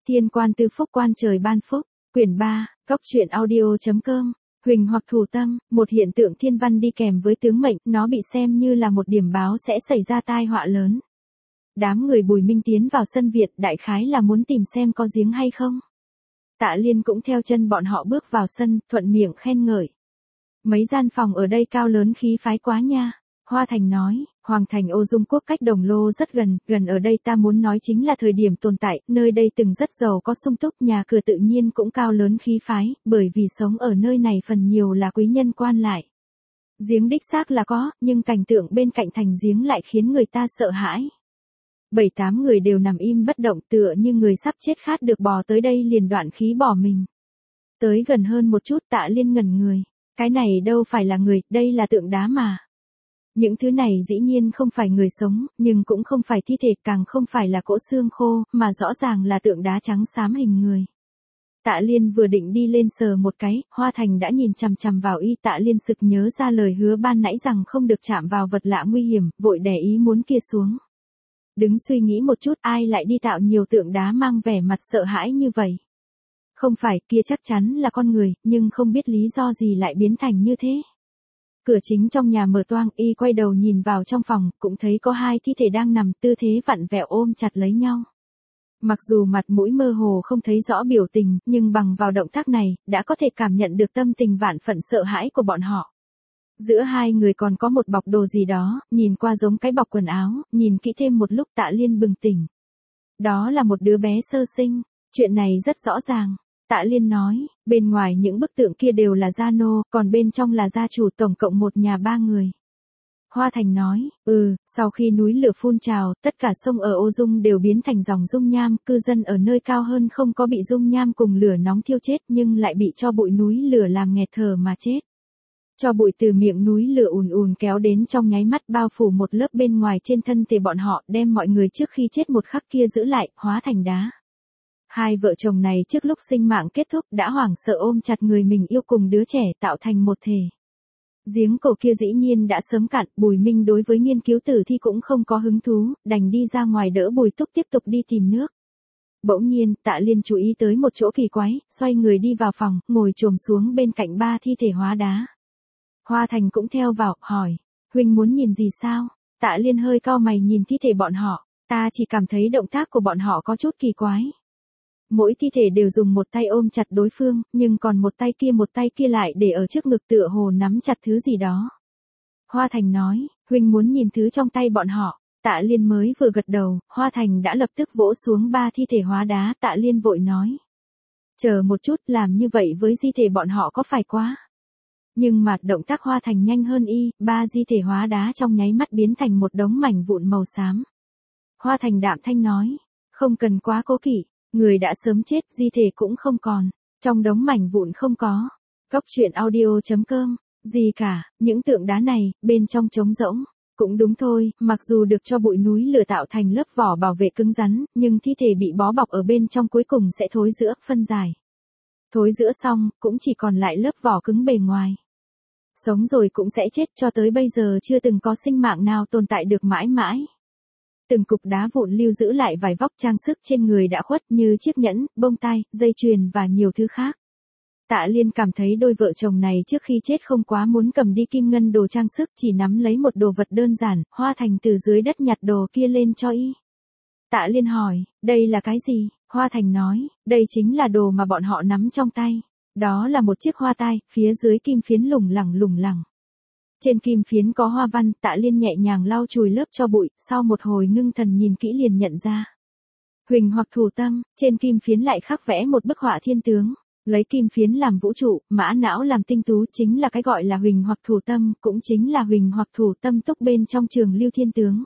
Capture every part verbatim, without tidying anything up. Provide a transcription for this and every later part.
Thiên quan tư phúc quan trời ban phúc, quyển ba, góc truyện audio.com, Huỳnh hoặc thủ tâm, một hiện tượng thiên văn đi kèm với tướng mệnh, nó bị xem như là một điểm báo sẽ xảy ra tai họa lớn. Đám người Bùi Minh tiến vào sân Việt đại khái là muốn tìm xem có giếng hay không. Tạ Liên cũng theo chân bọn họ bước vào sân, thuận miệng khen ngợi. Mấy gian phòng ở đây cao lớn khí phái quá nha. Hoa Thành nói, Hoàng thành Ô Dung Quốc cách Đồng Lô rất gần, gần ở đây ta muốn nói chính là thời điểm tồn tại, nơi đây từng rất giàu có sung túc, nhà cửa tự nhiên cũng cao lớn khí phái, bởi vì sống ở nơi này phần nhiều là quý nhân quan lại. Giếng đích xác là có, nhưng cảnh tượng bên cạnh thành giếng lại khiến người ta sợ hãi. Bảy tám người đều nằm im bất động tựa như người sắp chết khát được bò tới đây liền đoạn khí bỏ mình. Tới gần hơn một chút Tạ Liên ngẩn người, cái này đâu phải là người, đây là tượng đá mà. Những thứ này dĩ nhiên không phải người sống, nhưng cũng không phải thi thể, càng không phải là cỗ xương khô, mà rõ ràng là tượng đá trắng xám hình người. Tạ Liên vừa định đi lên sờ một cái, Hoa Thành đã nhìn chằm chằm vào y. Tạ Liên sực nhớ ra lời hứa ban nãy rằng không được chạm vào vật lạ nguy hiểm, vội đè ý muốn kia xuống. Đứng suy nghĩ một chút, ai lại đi tạo nhiều tượng đá mang vẻ mặt sợ hãi như vậy. Không phải, kia chắc chắn là con người, nhưng không biết lý do gì lại biến thành như thế. Cửa chính trong nhà mở toang, y quay đầu nhìn vào trong phòng, cũng thấy có hai thi thể đang nằm tư thế vặn vẹo ôm chặt lấy nhau. Mặc dù mặt mũi mơ hồ không thấy rõ biểu tình, nhưng bằng vào động tác này, đã có thể cảm nhận được tâm tình vạn phận sợ hãi của bọn họ. Giữa hai người còn có một bọc đồ gì đó, nhìn qua giống cái bọc quần áo, nhìn kỹ thêm một lúc Tạ Liên bừng tỉnh. Đó là một đứa bé sơ sinh, chuyện này rất rõ ràng. Tạ Liên nói, bên ngoài những bức tượng kia đều là gia nô, còn bên trong là gia chủ, tổng cộng một nhà ba người. Hoa Thành nói, ừ, sau khi núi lửa phun trào, tất cả sông ở Ô Dung đều biến thành dòng dung nham, cư dân ở nơi cao hơn không có bị dung nham cùng lửa nóng thiêu chết nhưng lại bị cho bụi núi lửa làm nghẹt thở mà chết. Cho bụi từ miệng núi lửa ùn ùn kéo đến trong nháy mắt bao phủ một lớp bên ngoài trên thân thể bọn họ, đem mọi người trước khi chết một khắc kia giữ lại, hóa thành đá. Hai vợ chồng này trước lúc sinh mạng kết thúc đã hoảng sợ ôm chặt người mình yêu cùng đứa trẻ tạo thành một thể. Giếng cổ kia dĩ nhiên đã sớm cạn, Bùi Minh đối với nghiên cứu tử thi cũng không có hứng thú, đành đi ra ngoài đỡ Bùi Túc tiếp tục đi tìm nước. Bỗng nhiên, Tạ Liên chú ý tới một chỗ kỳ quái, xoay người đi vào phòng, ngồi chồm xuống bên cạnh ba thi thể hóa đá. Hoa Thành cũng theo vào, hỏi, huynh muốn nhìn gì sao? Tạ Liên hơi cau mày nhìn thi thể bọn họ, ta chỉ cảm thấy động tác của bọn họ có chút kỳ quái. Mỗi thi thể đều dùng một tay ôm chặt đối phương, nhưng còn một tay kia một tay kia lại để ở trước ngực tựa hồ nắm chặt thứ gì đó. Hoa Thành nói, huynh muốn nhìn thứ trong tay bọn họ. Tạ Liên mới vừa gật đầu, Hoa Thành đã lập tức vỗ xuống ba thi thể hóa đá. Tạ Liên vội nói, chờ một chút, làm như vậy với di thể bọn họ có phải quá. Nhưng mà động tác Hoa Thành nhanh hơn y, ba di thể hóa đá trong nháy mắt biến thành một đống mảnh vụn màu xám. Hoa Thành đạm thanh nói, không cần quá cố kỵ. Người đã sớm chết, di thể cũng không còn, trong đống mảnh vụn không có. Góc truyện audio.com, gì cả, những tượng đá này, bên trong trống rỗng. Cũng đúng thôi, mặc dù được cho bụi núi lửa tạo thành lớp vỏ bảo vệ cứng rắn, nhưng thi thể bị bó bọc ở bên trong cuối cùng sẽ thối rữa, phân giải. Thối rữa xong, cũng chỉ còn lại lớp vỏ cứng bề ngoài. Sống rồi cũng sẽ chết, cho tới bây giờ chưa từng có sinh mạng nào tồn tại được mãi mãi. Từng cục đá vụn lưu giữ lại vài vóc trang sức trên người đã khuất như chiếc nhẫn, bông tai, dây chuyền và nhiều thứ khác. Tạ Liên cảm thấy đôi vợ chồng này trước khi chết không quá muốn cầm đi kim ngân đồ trang sức, chỉ nắm lấy một đồ vật đơn giản. Hoa Thành từ dưới đất nhặt đồ kia lên cho y. Tạ Liên hỏi, đây là cái gì? Hoa Thành nói, đây chính là đồ mà bọn họ nắm trong tay. Đó là một chiếc hoa tai, phía dưới kim phiến lủng lẳng lủng lẳng. Trên kim phiến có hoa văn. Tạ Liên nhẹ nhàng lau chùi lớp cho bụi, sau một hồi ngưng thần nhìn kỹ liền nhận ra. Huỳnh hoặc thủ tâm, trên kim phiến lại khắc vẽ một bức họa thiên tướng, lấy kim phiến làm vũ trụ, mã não làm tinh tú, chính là cái gọi là huỳnh hoặc thủ tâm, cũng chính là huỳnh hoặc thủ tâm túc bên trong trường lưu thiên tướng.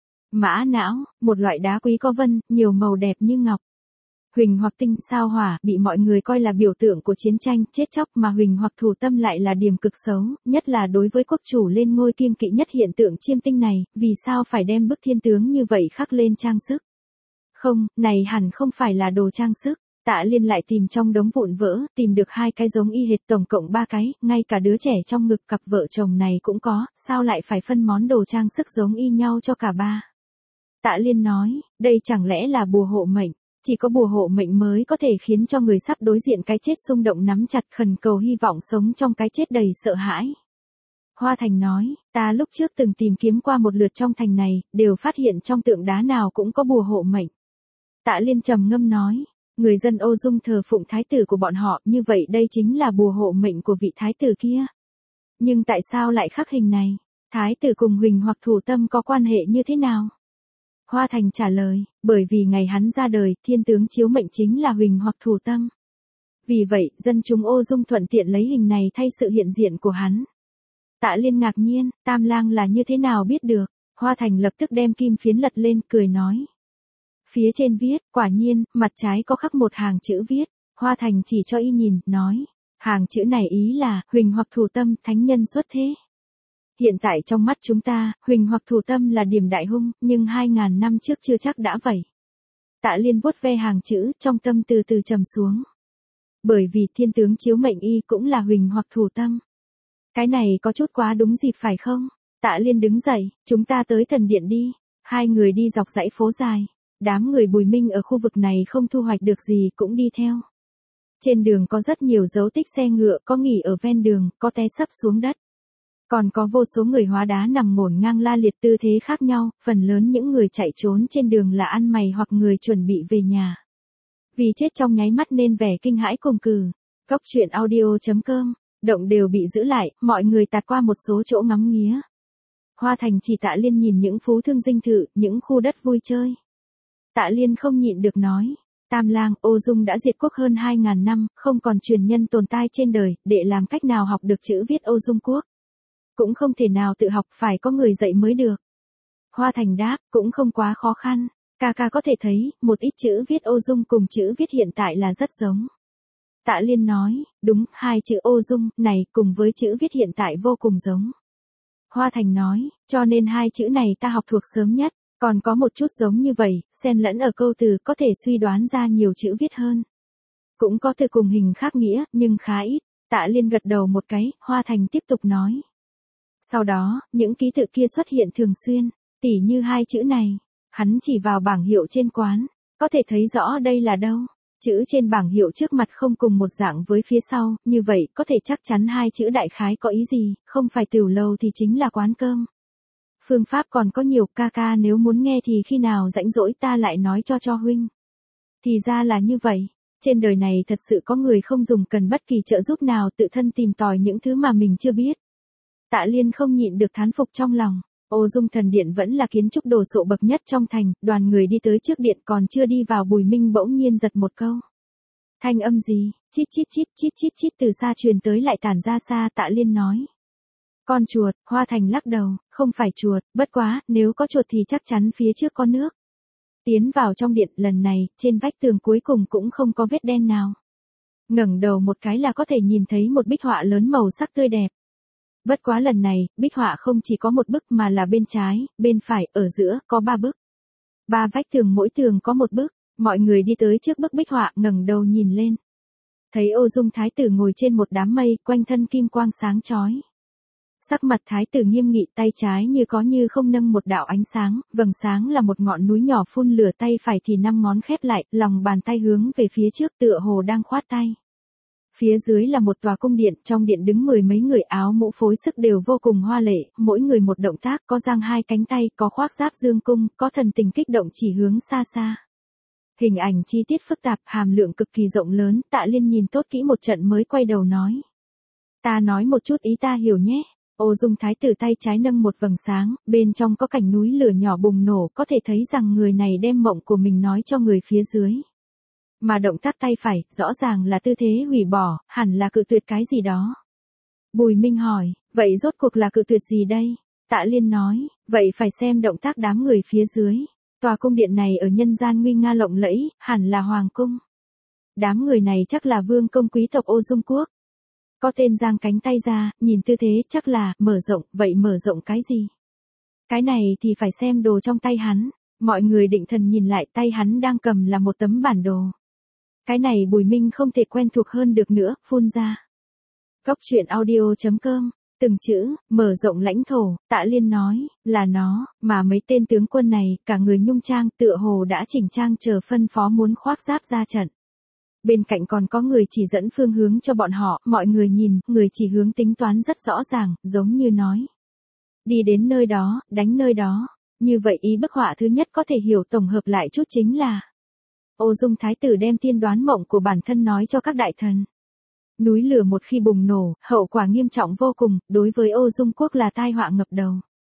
Mã não, một loại đá quý có vân, nhiều màu đẹp như ngọc. Huỳnh hoặc tinh, sao hỏa, bị mọi người coi là biểu tượng của chiến tranh, chết chóc, mà huỳnh hoặc thủ tâm lại là điểm cực xấu, nhất là đối với quốc chủ lên ngôi kiêng kỵ nhất hiện tượng chiêm tinh này, vì sao phải đem bức thiên tướng như vậy khắc lên trang sức? Không, này hẳn không phải là đồ trang sức. Tạ Liên lại tìm trong đống vụn vỡ, tìm được hai cái giống y hệt, tổng cộng ba cái, ngay cả đứa trẻ trong ngực cặp vợ chồng này cũng có, sao lại phải phân món đồ trang sức giống y nhau cho cả ba? Tạ Liên nói, đây chẳng lẽ là bùa hộ mệnh? Chỉ có bùa hộ mệnh mới có thể khiến cho người sắp đối diện cái chết xung động nắm chặt khẩn cầu hy vọng sống trong cái chết đầy sợ hãi. Hoa Thành nói, ta lúc trước từng tìm kiếm qua một lượt trong thành này, đều phát hiện trong tượng đá nào cũng có bùa hộ mệnh. Tạ Liên trầm ngâm nói, người dân Ô Dung thờ phụng thái tử của bọn họ, như vậy đây chính là bùa hộ mệnh của vị thái tử kia. Nhưng tại sao lại khắc hình này? Thái tử cùng Huỳnh Hoặc Thủ Tâm có quan hệ như thế nào? Hoa Thành trả lời, bởi vì ngày hắn ra đời, thiên tướng chiếu mệnh chính là Huỳnh Hoặc Thủ Tâm. Vì vậy, dân chúng Ô Dung thuận tiện lấy hình này thay sự hiện diện của hắn. Tạ Liên ngạc nhiên, Tam Lang là như thế nào biết được? Hoa Thành lập tức đem kim phiến lật lên, cười nói. Phía trên viết, quả nhiên, mặt trái có khắc một hàng chữ viết. Hoa Thành chỉ cho y nhìn, nói. Hàng chữ này ý là, Huỳnh Hoặc Thủ Tâm, thánh nhân xuất thế. Hiện tại trong mắt chúng ta, Huỳnh Hoặc Thủ Tâm là điểm đại hung, nhưng hai ngàn năm trước chưa chắc đã vậy. Tạ Liên vuốt ve hàng chữ, trong tâm từ từ trầm xuống. Bởi vì thiên tướng chiếu mệnh y cũng là Huỳnh Hoặc Thủ Tâm. Cái này có chút quá đúng dịp phải không? Tạ Liên đứng dậy, chúng ta tới thần điện đi. Hai người đi dọc dãy phố dài. Đám người Bùi Minh ở khu vực này không thu hoạch được gì cũng đi theo. Trên đường có rất nhiều dấu tích xe ngựa, có nghỉ ở ven đường, có té sấp xuống đất. Còn có vô số người hóa đá nằm ngổn ngang la liệt tư thế khác nhau, phần lớn những người chạy trốn trên đường là ăn mày hoặc người chuẩn bị về nhà. Vì chết trong nháy mắt nên vẻ kinh hãi cùng cừ. Góc truyện audio chấm com, động đều bị giữ lại, mọi người tạt qua một số chỗ ngắm nghía. Hoa Thành chỉ Tạ Liên nhìn những phú thương dinh thự, những khu đất vui chơi. Tạ Liên không nhịn được nói, Tam Lang, Ô Dung đã diệt quốc hơn hai ngàn năm, không còn truyền nhân tồn tại trên đời, đệ làm cách nào học được chữ viết Ô Dung quốc? Cũng không thể nào tự học, phải có người dạy mới được. Hoa Thành đáp, cũng không quá khó khăn, ca ca có thể thấy, một ít chữ viết Ô Dung cùng chữ viết hiện tại là rất giống. Tạ Liên nói, đúng, hai chữ Ô Dung này cùng với chữ viết hiện tại vô cùng giống. Hoa Thành nói, cho nên hai chữ này ta học thuộc sớm nhất. Còn có một chút giống như vậy, xen lẫn ở câu từ có thể suy đoán ra nhiều chữ viết hơn. Cũng có từ cùng hình khác nghĩa, nhưng khá ít. Tạ Liên gật đầu một cái, Hoa Thành tiếp tục nói. Sau đó, những ký tự kia xuất hiện thường xuyên, tỉ như hai chữ này. Hắn chỉ vào bảng hiệu trên quán, có thể thấy rõ đây là đâu. Chữ trên bảng hiệu trước mặt không cùng một dạng với phía sau, như vậy có thể chắc chắn hai chữ đại khái có ý gì, không phải tiểu lầu thì chính là quán cơm. Phương pháp còn có nhiều, ca ca nếu muốn nghe thì khi nào rảnh rỗi ta lại nói cho cho huynh. Thì ra là như vậy, trên đời này thật sự có người không dùng cần bất kỳ trợ giúp nào tự thân tìm tòi những thứ mà mình chưa biết. Tạ Liên không nhịn được thán phục trong lòng, Ô Dung thần điện vẫn là kiến trúc đồ sộ bậc nhất trong thành, đoàn người đi tới trước điện còn chưa đi vào Bùi Minh bỗng nhiên giật một câu. Thanh âm gì, chít chít chít chít chít chít từ xa truyền tới lại tản ra xa. Tạ Liên nói. Con chuột. Hoa Thành lắc đầu, không phải chuột, bất quá, nếu có chuột thì chắc chắn phía trước có nước. Tiến vào trong điện, lần này, trên vách tường cuối cùng cũng không có vết đen nào. Ngẩng đầu một cái là có thể nhìn thấy một bích họa lớn màu sắc tươi đẹp. Bất quá lần này, bích họa không chỉ có một bức mà là bên trái, bên phải, ở giữa, có ba bức. Ba vách tường mỗi tường có một bức, mọi người đi tới trước bức bích họa, ngẩng đầu nhìn lên. Thấy Ô Dung thái tử ngồi trên một đám mây, quanh thân kim quang sáng chói. Sắc mặt thái tử nghiêm nghị, tay trái như có như không nâng một đạo ánh sáng, vầng sáng là một ngọn núi nhỏ phun lửa, tay phải thì năm ngón khép lại, lòng bàn tay hướng về phía trước tựa hồ đang khoát tay. Phía dưới là một tòa cung điện, trong điện đứng mười mấy người áo mũ phối sức đều vô cùng hoa lệ, mỗi người một động tác, có giang hai cánh tay, có khoác giáp dương cung, có thần tình kích động chỉ hướng xa xa. Hình ảnh chi tiết phức tạp, hàm lượng cực kỳ rộng lớn, Tạ Liên nhìn tốt kỹ một trận mới quay đầu nói. Ta nói một chút ý ta hiểu nhé. Ô Dung thái tử tay trái nâng một vầng sáng, bên trong có cảnh núi lửa nhỏ bùng nổ, có thể thấy rằng người này đem mộng của mình nói cho người phía dưới. Mà động tác tay phải, rõ ràng là tư thế hủy bỏ, hẳn là cự tuyệt cái gì đó. Bùi Minh hỏi, vậy rốt cuộc là cự tuyệt gì đây? Tạ Liên nói, vậy phải xem động tác đám người phía dưới. Tòa cung điện này ở nhân gian nguy nga lộng lẫy, hẳn là hoàng cung. Đám người này chắc là vương công quý tộc Ô Dung quốc. Có tên giang cánh tay ra, nhìn tư thế chắc là, mở rộng, vậy mở rộng cái gì? Cái này thì phải xem đồ trong tay hắn. Mọi người định thần nhìn lại, tay hắn đang cầm là một tấm bản đồ. Cái này Bùi Minh không thể quen thuộc hơn được nữa, phun ra. Góc truyện audio chấm com Từng chữ, mở rộng lãnh thổ, Tạ Liên nói, là nó, mà mấy tên tướng quân này, cả người nhung trang, tựa hồ đã chỉnh trang chờ phân phó muốn khoác giáp ra trận. Bên cạnh còn có người chỉ dẫn phương hướng cho bọn họ, mọi người nhìn, người chỉ hướng tính toán rất rõ ràng, giống như nói. Đi đến nơi đó, đánh nơi đó. Như vậy ý bức họa thứ nhất có thể hiểu tổng hợp lại chút chính là Ô Dung Thái tử đem tiên đoán mộng của bản thân nói cho các đại thần. Núi lửa một khi bùng nổ, hậu quả nghiêm trọng vô cùng, đối với Ô Dung quốc là tai họa ngập đầu.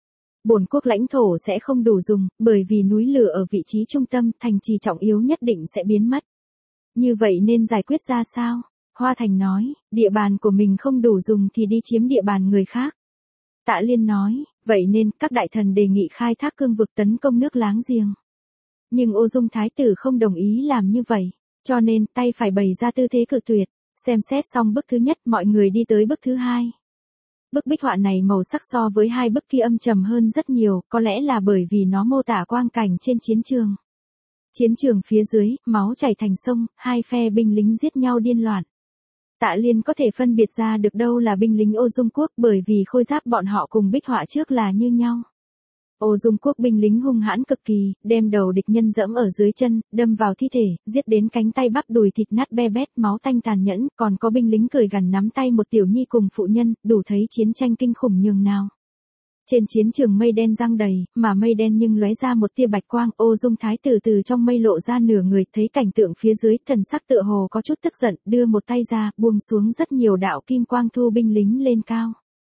Bổn quốc lãnh thổ sẽ không đủ dùng, bởi vì núi lửa ở vị trí trung tâm, thành trì trọng yếu nhất định sẽ biến mất. Như vậy nên giải quyết ra sao? Hoa Thành nói, địa bàn của mình không đủ dùng thì đi chiếm địa bàn người khác. Tạ Liên nói, vậy nên các đại thần đề nghị khai thác cương vực tấn công nước láng giềng. Nhưng Ô Dung Thái tử không đồng ý làm như vậy, cho nên tay phải bày ra tư thế cự tuyệt. Xem xét xong bức thứ nhất, mọi người đi tới bức thứ hai. Bức bích họa này màu sắc so với hai bức kia âm trầm hơn rất nhiều, có lẽ là bởi vì nó mô tả quang cảnh trên chiến trường. Chiến trường phía dưới, máu chảy thành sông, hai phe binh lính giết nhau điên loạn. Tạ Liên có thể phân biệt ra được đâu là binh lính Ô Dung quốc bởi vì khôi giáp bọn họ cùng bích họa trước là như nhau. Ô Dung quốc binh lính hung hãn cực kỳ, đem đầu địch nhân dẫm ở dưới chân, đâm vào thi thể, giết đến cánh tay bắp đùi thịt nát be bét, máu tanh tàn nhẫn, còn có binh lính cười gằn nắm tay một tiểu nhi cùng phụ nhân, đủ thấy chiến tranh kinh khủng nhường nào. Trên chiến trường mây đen giăng đầy, mà mây đen nhưng lóe ra một tia bạch quang, Ô Dung Thái tử từ trong mây lộ ra nửa người, thấy cảnh tượng phía dưới, thần sắc tựa hồ có chút tức giận, đưa một tay ra, buông xuống rất nhiều đạo kim quang thu binh lính lên cao.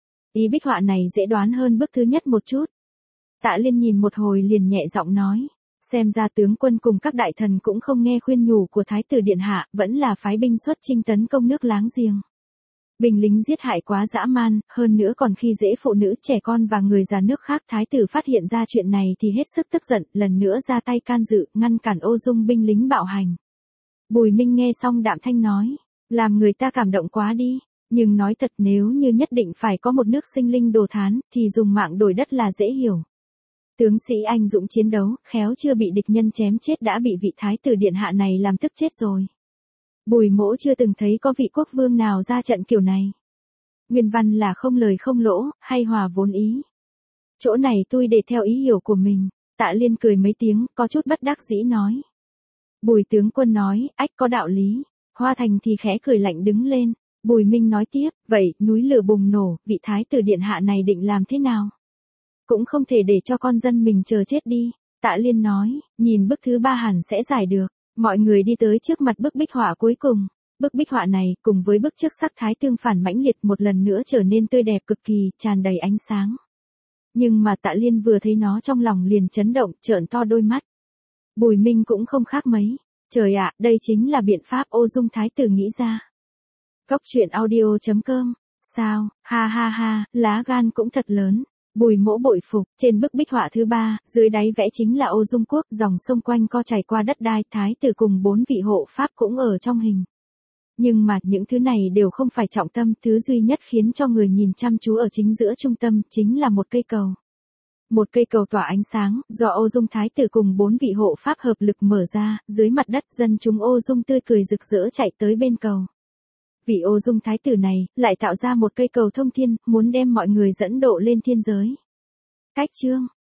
Ý bích họa này dễ đoán hơn bức thứ nhất một chút. Tạ Liên nhìn một hồi liền nhẹ giọng nói, xem ra tướng quân cùng các đại thần cũng không nghe khuyên nhủ của Thái tử điện hạ, vẫn là phái binh xuất chinh tấn công nước láng giềng. Binh lính giết hại quá dã man, hơn nữa còn khi dễ phụ nữ, trẻ con và người già nước khác. Thái tử phát hiện ra chuyện này thì hết sức tức giận, lần nữa ra tay can dự, ngăn cản Ô Dung binh lính bạo hành. Bùi Minh nghe xong đạm thanh nói, làm người ta cảm động quá đi, nhưng nói thật nếu như nhất định phải có một nước sinh linh đồ thán, thì dùng mạng đổi đất là dễ hiểu. Tướng sĩ anh dũng chiến đấu, khéo chưa bị địch nhân chém chết đã bị vị Thái tử điện hạ này làm tức chết rồi. Bùi Mỗ chưa từng thấy có vị quốc vương nào ra trận kiểu này. Nguyên văn là không lời không lỗ, hay hòa vốn ý. Chỗ này tôi để theo ý hiểu của mình. Tạ Liên cười mấy tiếng, có chút bất đắc dĩ nói. Bùi tướng quân nói, ách có đạo lý. Hoa Thành thì khẽ cười lạnh đứng lên. Bùi Minh nói tiếp, vậy, núi lửa bùng nổ, vị Thái tử điện hạ này định làm thế nào? Cũng không thể để cho con dân mình chờ chết đi. Tạ Liên nói, nhìn bức thứ ba hẳn sẽ giải được. Mọi người đi tới trước mặt bức bích họa cuối cùng. Bức bích họa này, cùng với bức trước sắc thái tương phản mãnh liệt một lần nữa trở nên tươi đẹp cực kỳ, tràn đầy ánh sáng. Nhưng mà Tạ Liên vừa thấy nó trong lòng liền chấn động, trợn to đôi mắt. Bùi Minh cũng không khác mấy. Trời ạ, đây chính là biện pháp Ô Dung Thái tử nghĩ ra. Góc truyện audio chấm com. Sao, ha ha ha, lá gan cũng thật lớn. Bùi Mỗ bội phục, trên bức bích họa thứ ba, dưới đáy vẽ chính là Ô Dung quốc, dòng sông quanh co chảy qua đất đai, thái tử cùng bốn vị hộ pháp cũng ở trong hình. Nhưng mà, những thứ này đều không phải trọng tâm, thứ duy nhất khiến cho người nhìn chăm chú ở chính giữa trung tâm, chính là một cây cầu. Một cây cầu tỏa ánh sáng, do Ô Dung Thái tử cùng bốn vị hộ pháp hợp lực mở ra, dưới mặt đất dân chúng Ô Dung tươi cười rực rỡ chạy tới bên cầu. Vị Ô Dung Thái tử này, lại tạo ra một cây cầu thông thiên, muốn đem mọi người dẫn độ lên thiên giới. Cách chương